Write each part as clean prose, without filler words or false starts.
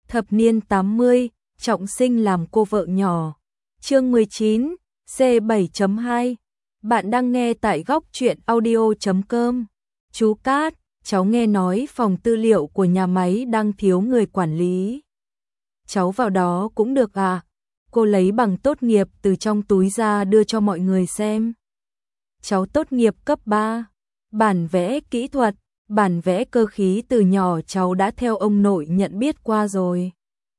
Thập niên 80, trọng sinh làm cô vợ nhỏ. Chương 19, C7.2. Bạn đang nghe tại góc truyện audio.com. Chú Cát, cháu nghe nói phòng tư liệu của nhà máy đang thiếu người quản lý. Cháu vào đó cũng được à? Cô lấy bằng tốt nghiệp từ trong túi ra đưa cho mọi người xem. Cháu tốt nghiệp cấp 3, bản vẽ kỹ thuật, bản vẽ cơ khí từ nhỏ cháu đã theo ông nội nhận biết qua rồi.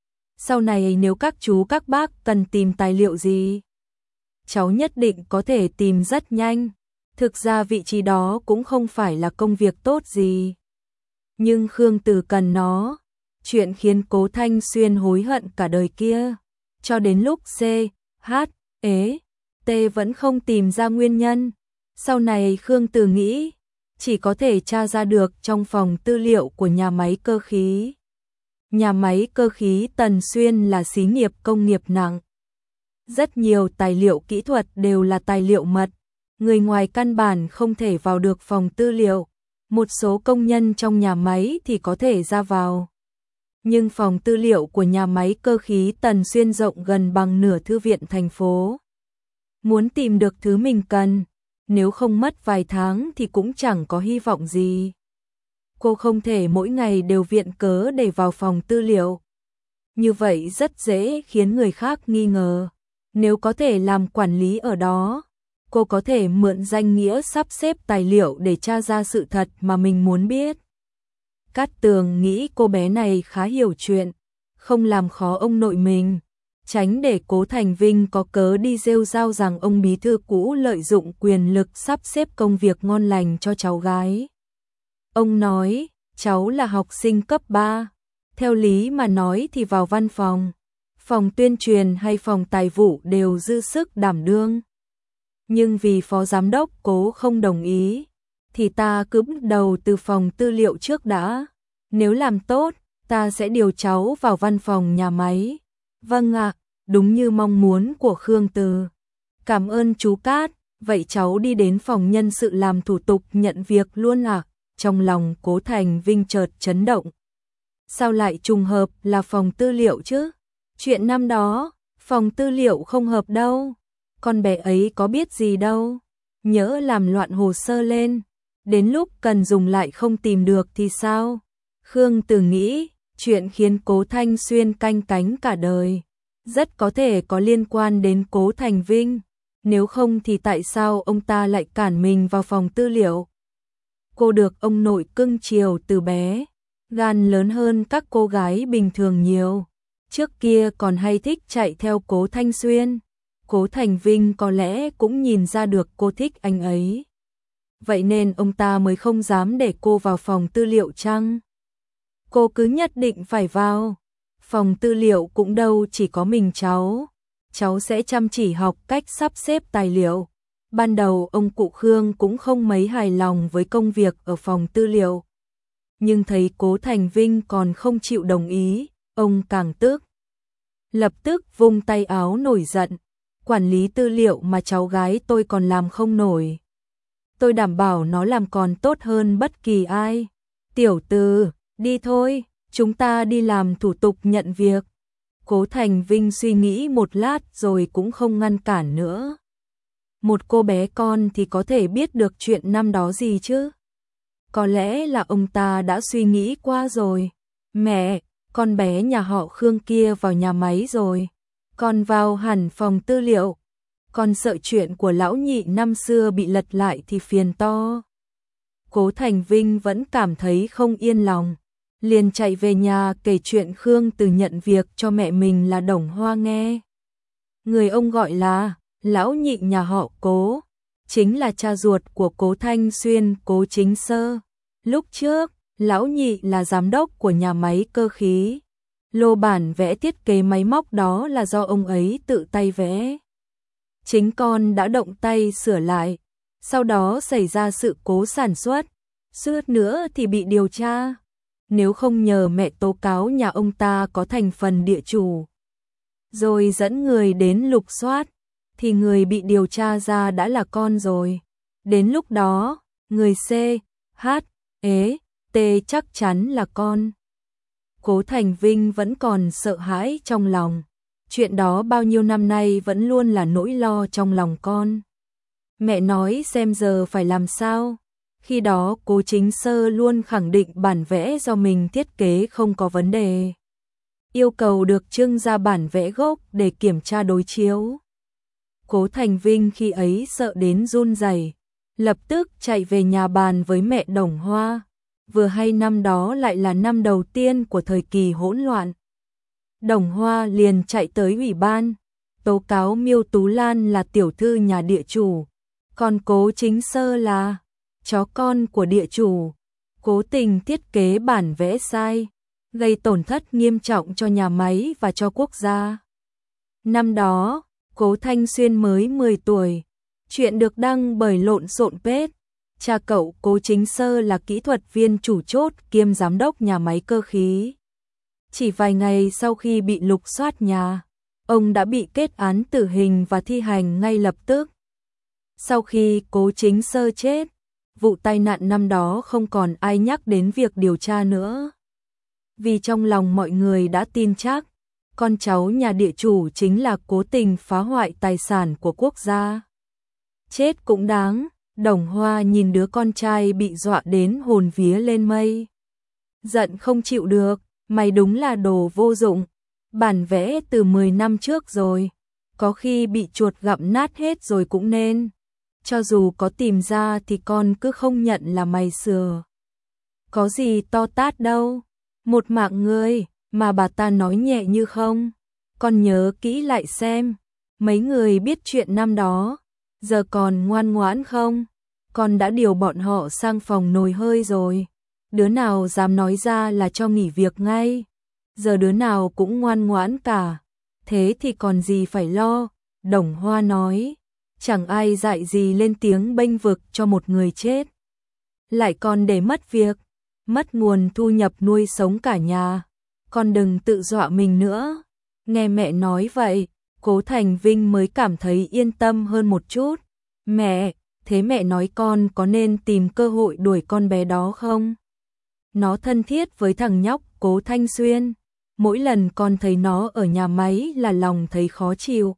Sau này nếu các chú các bác cần tìm tài liệu gì, cháu nhất định có thể tìm rất nhanh. Thực ra vị trí đó cũng không phải là công việc tốt gì. Nhưng Khương Từ cần nó, chuyện khiến Cố Thanh Xuyên hối hận cả đời kia. Cho đến lúc C, H, E, T vẫn không tìm ra nguyên nhân. Sau này Khương Từ nghĩ, chỉ có thể tra ra được trong phòng tư liệu của nhà máy cơ khí. Nhà máy cơ khí Tần Xuyên là xí nghiệp công nghiệp nặng. Rất nhiều tài liệu kỹ thuật đều là tài liệu mật. Người ngoài căn bản không thể vào được phòng tư liệu. Một số công nhân trong nhà máy thì có thể ra vào. Nhưng phòng tư liệu của nhà máy cơ khí Tần Xuyên rộng gần bằng nửa thư viện thành phố. Muốn tìm được thứ mình cần, nếu không mất vài tháng thì cũng chẳng có hy vọng gì. Cô không thể mỗi ngày đều viện cớ để vào phòng tư liệu. Như vậy rất dễ khiến người khác nghi ngờ. Nếu có thể làm quản lý ở đó, cô có thể mượn danh nghĩa sắp xếp tài liệu để tra ra sự thật mà mình muốn biết. Cát Tường nghĩ cô bé này khá hiểu chuyện, không làm khó ông nội mình, tránh để Cố Thành Vinh có cớ đi rêu rao rằng ông bí thư cũ lợi dụng quyền lực sắp xếp công việc ngon lành cho cháu gái. Ông nói, cháu là học sinh cấp 3, theo lý mà nói thì vào văn phòng, phòng tuyên truyền hay phòng tài vụ đều dư sức đảm đương. Nhưng vì phó giám đốc Cố không đồng ý, thì ta cứ bắt đầu từ phòng tư liệu trước đã. Nếu làm tốt, ta sẽ điều cháu vào văn phòng nhà máy. Vâng ạ, đúng như mong muốn của Khương Từ. Cảm ơn chú Cát, vậy cháu đi đến phòng nhân sự làm thủ tục nhận việc luôn à? Trong lòng Cố Thành Vinh chợt chấn động. Sao lại trùng hợp là phòng tư liệu chứ? Chuyện năm đó, phòng tư liệu không hợp đâu. Con bé ấy có biết gì đâu. Nhỡ làm loạn hồ sơ lên, đến lúc cần dùng lại không tìm được thì sao? Khương Từ nghĩ, chuyện khiến Cố Thanh Xuyên canh cánh cả đời rất có thể có liên quan đến Cố Thành Vinh. Nếu không thì tại sao ông ta lại cản mình vào phòng tư liệu? Cô được ông nội cưng chiều từ bé, gan lớn hơn các cô gái bình thường nhiều. Trước kia còn hay thích chạy theo Cố Thanh Xuyên. Cố Thành Vinh có lẽ cũng nhìn ra được cô thích anh ấy. Vậy nên ông ta mới không dám để cô vào phòng tư liệu chăng? Cô cứ nhất định phải vào. Phòng tư liệu cũng đâu chỉ có mình cháu. Cháu sẽ chăm chỉ học cách sắp xếp tài liệu. Ban đầu ông cụ Khương cũng không mấy hài lòng với công việc ở phòng tư liệu. Nhưng thấy Cố Thành Vinh còn không chịu đồng ý, ông càng tức. Lập tức vung tay áo nổi giận. Quản lý tư liệu mà cháu gái tôi còn làm không nổi. Tôi đảm bảo nó làm còn tốt hơn bất kỳ ai. Tiểu Từ, đi thôi, chúng ta đi làm thủ tục nhận việc. Cố Thành Vinh suy nghĩ một lát rồi cũng không ngăn cản nữa. Một cô bé con thì có thể biết được chuyện năm đó gì chứ? Có lẽ là ông ta đã suy nghĩ qua rồi. Mẹ, con bé nhà họ Khương kia vào nhà máy rồi. Con vào hẳn phòng tư liệu. Con sợ chuyện của lão nhị năm xưa bị lật lại thì phiền to. Cố Thành Vinh vẫn cảm thấy không yên lòng. Liền chạy về nhà kể chuyện Khương Từ nhận việc cho mẹ mình là Đồng Hoa nghe. Người ông gọi là lão nhị nhà họ Cố, chính là cha ruột của Cố Thanh Xuyên, Cố Chính Sơ. Lúc trước, lão nhị là giám đốc của nhà máy cơ khí. Lô bản vẽ thiết kế máy móc đó là do ông ấy tự tay vẽ. Chính con đã động tay sửa lại, sau đó xảy ra sự cố sản xuất, suýt nữa thì bị điều tra. Nếu không nhờ mẹ tố cáo nhà ông ta có thành phần địa chủ, rồi dẫn người đến lục soát, thì người bị điều tra ra đã là con rồi. Đến lúc đó, người C, H, E, T chắc chắn là con. Cố Thành Vinh vẫn còn sợ hãi trong lòng. Chuyện đó bao nhiêu năm nay vẫn luôn là nỗi lo trong lòng con. Mẹ nói xem giờ phải làm sao. Khi đó Cố Chính Sơ luôn khẳng định bản vẽ do mình thiết kế không có vấn đề. Yêu cầu được trưng ra bản vẽ gốc để kiểm tra đối chiếu. Cố Thành Vinh khi ấy sợ đến run rẩy, lập tức chạy về nhà bàn với mẹ Đồng Hoa. Vừa hay năm đó lại là năm đầu tiên của thời kỳ hỗn loạn. Đồng Hoa liền chạy tới ủy ban, tố cáo Miêu Tú Lan là tiểu thư nhà địa chủ, còn Cố Chính Sơ là chó con của địa chủ, cố tình thiết kế bản vẽ sai, gây tổn thất nghiêm trọng cho nhà máy và cho quốc gia. Năm đó, Cố Thanh Xuyên mới 10 tuổi, chuyện được đăng bởi Lộn Xộn Page. Cha cậu Cố Chính Sơ là kỹ thuật viên chủ chốt kiêm giám đốc nhà máy cơ khí. Chỉ vài ngày sau khi bị lục soát nhà, ông đã bị kết án tử hình và thi hành ngay lập tức. Sau khi Cố Chính Sơ chết, vụ tai nạn năm đó không còn ai nhắc đến việc điều tra nữa. Vì trong lòng mọi người đã tin chắc, con cháu nhà địa chủ chính là cố tình phá hoại tài sản của quốc gia. Chết cũng đáng. Đồng Hoa nhìn đứa con trai bị dọa đến hồn vía lên mây. Giận không chịu được, mày đúng là đồ vô dụng. Bản vẽ từ 10 năm trước rồi, có khi bị chuột gặm nát hết rồi cũng nên. Cho dù có tìm ra thì con cứ không nhận là mày sửa. Có gì to tát đâu, một mạng người mà bà ta nói nhẹ như không. Con nhớ kỹ lại xem, mấy người biết chuyện năm đó, giờ còn ngoan ngoãn không? Con đã điều bọn họ sang phòng nồi hơi rồi. Đứa nào dám nói ra là cho nghỉ việc ngay. Giờ đứa nào cũng ngoan ngoãn cả. Thế thì còn gì phải lo. Đồng Hoa nói. Chẳng ai dạy gì lên tiếng bênh vực cho một người chết. Lại còn để mất việc, mất nguồn thu nhập nuôi sống cả nhà. Con đừng tự dọa mình nữa. Nghe mẹ nói vậy, Cố Thành Vinh mới cảm thấy yên tâm hơn một chút. Mẹ, thế mẹ nói con có nên tìm cơ hội đuổi con bé đó không? Nó thân thiết với thằng nhóc Cố Thanh Xuyên. Mỗi lần con thấy nó ở nhà máy là lòng thấy khó chịu.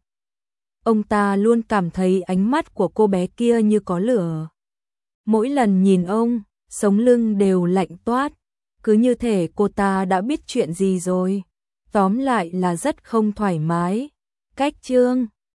Ông ta luôn cảm thấy ánh mắt của cô bé kia như có lửa. Mỗi lần nhìn ông, sống lưng đều lạnh toát. Cứ như thể cô ta đã biết chuyện gì rồi. Tóm lại là rất không thoải mái. Cách chương